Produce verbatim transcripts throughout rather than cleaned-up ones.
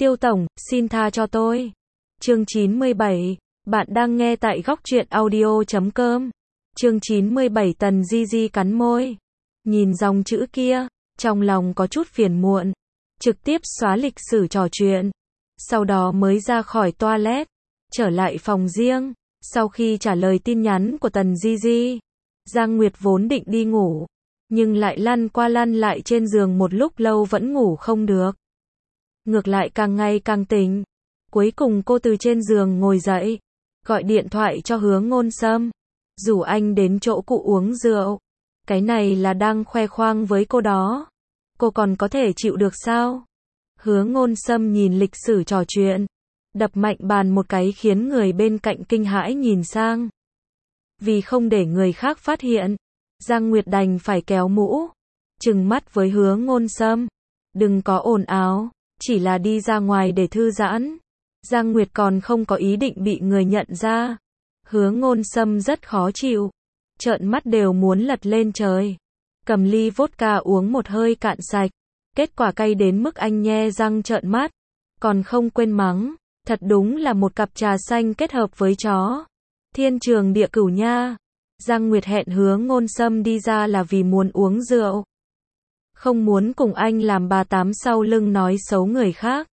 Tiêu tổng, xin tha cho tôi. Chương chín mươi bảy. Bạn đang nghe tại góc truyện audio chấm com. Chương chín mươi bảy. Tần Di Di cắn môi. Nhìn dòng chữ kia, trong lòng có chút phiền muộn. Trực tiếp xóa lịch sử trò chuyện. Sau đó mới ra khỏi toilet. Trở lại phòng riêng. Sau khi trả lời tin nhắn của Tần Di Di, Giang Nguyệt vốn định đi ngủ. Nhưng lại lăn qua lăn lại trên giường một lúc lâu vẫn ngủ không được. Ngược lại càng ngày càng tỉnh. Cuối cùng cô từ trên giường ngồi dậy. Gọi điện thoại cho Hứa Ngôn Sâm. Rủ anh đến chỗ cụ uống rượu. Cái này là đang khoe khoang với cô đó. Cô còn có thể chịu được sao? Hứa Ngôn Sâm nhìn lịch sử trò chuyện. Đập mạnh bàn một cái khiến người bên cạnh kinh hãi nhìn sang. Vì không để người khác phát hiện, Giang Nguyệt đành phải kéo mũ. Trừng mắt với Hứa Ngôn Sâm. Đừng có ồn ào, chỉ là đi ra ngoài để thư giãn. Giang Nguyệt còn không có ý định bị người nhận ra. Hứa Ngôn Sâm rất khó chịu. Trợn mắt đều muốn lật lên trời. Cầm ly vodka uống một hơi cạn sạch. Kết quả cay đến mức anh nhe răng trợn mắt. Còn không quên mắng. Thật đúng là một cặp trà xanh kết hợp với chó. Thiên trường địa cửu nha. Giang Nguyệt hẹn Hứa Ngôn Sâm đi ra là vì muốn uống rượu. Không muốn cùng anh làm bà tám sau lưng nói xấu người khác.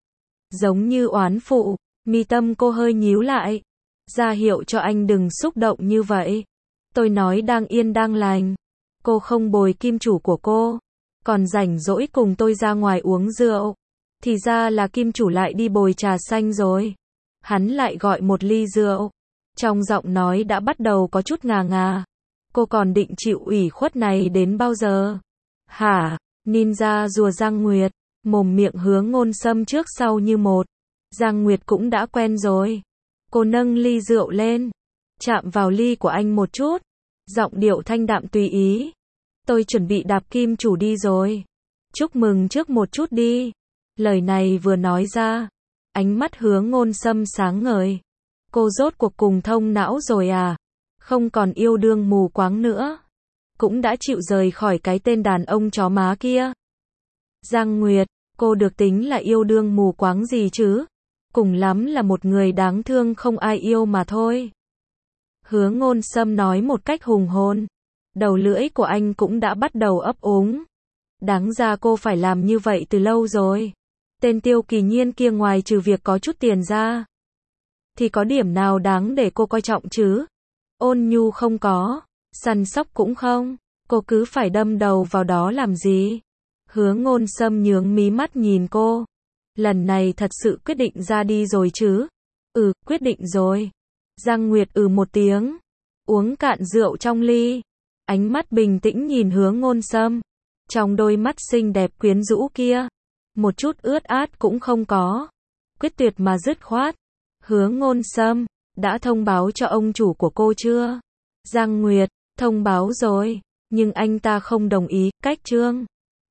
Giống như oán phụ, mi tâm cô hơi nhíu lại. Ra hiệu cho anh đừng xúc động như vậy. Tôi nói đang yên đang lành. Cô không bồi kim chủ của cô. Còn rảnh rỗi cùng tôi ra ngoài uống rượu. Thì ra là kim chủ lại đi bồi trà xanh rồi. Hắn lại gọi một ly rượu. Trong giọng nói đã bắt đầu có chút ngà ngà. Cô còn định chịu ủy khuất này đến bao giờ? Hả? Ninja rùa Giang Nguyệt. Mồm miệng Hứa Ngôn Sâm trước sau như một. Giang Nguyệt cũng đã quen rồi. Cô nâng ly rượu lên. Chạm vào ly của anh một chút. Giọng điệu thanh đạm tùy ý. Tôi chuẩn bị đạp kim chủ đi rồi. Chúc mừng trước một chút đi. Lời này vừa nói ra. Ánh mắt Hứa Ngôn Sâm sáng ngời. Cô rốt cuộc cùng thông não rồi à? Không còn yêu đương mù quáng nữa. Cũng đã chịu rời khỏi cái tên đàn ông chó má kia. Giang Nguyệt, cô được tính là yêu đương mù quáng gì chứ? Cùng lắm là một người đáng thương không ai yêu mà thôi. Hứa Ngôn Sâm nói một cách hùng hồn. Đầu lưỡi của anh cũng đã bắt đầu ấp úng. Đáng ra cô phải làm như vậy từ lâu rồi. Tên Tiêu Kỳ Nhiên kia ngoài trừ việc có chút tiền ra, thì có điểm nào đáng để cô coi trọng chứ? Ôn nhu không có, săn sóc cũng không, cô cứ phải đâm đầu vào đó làm gì? Hứa Ngôn Sâm nhướng mí mắt nhìn cô. Lần này thật sự quyết định ra đi rồi chứ? Ừ, quyết định rồi. Giang Nguyệt ừ một tiếng. Uống cạn rượu trong ly. Ánh mắt bình tĩnh nhìn Hứa Ngôn Sâm. Trong đôi mắt xinh đẹp quyến rũ kia. Một chút ướt át cũng không có. Quyết tuyệt mà dứt khoát. Hứa Ngôn Sâm, đã thông báo cho ông chủ của cô chưa? Giang Nguyệt, thông báo rồi. Nhưng anh ta không đồng ý, cách trương.